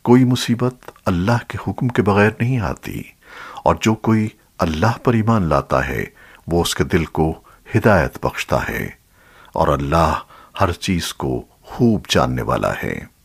कोई मुसीबत अल्लाह के हुक्म के बगैर नहीं आती, और जो कोई अल्लाह पर ईमान लाता है वो उसके दिल को हिदायत बख्शता है, और अल्लाह हर चीज को खूब जानने वाला है।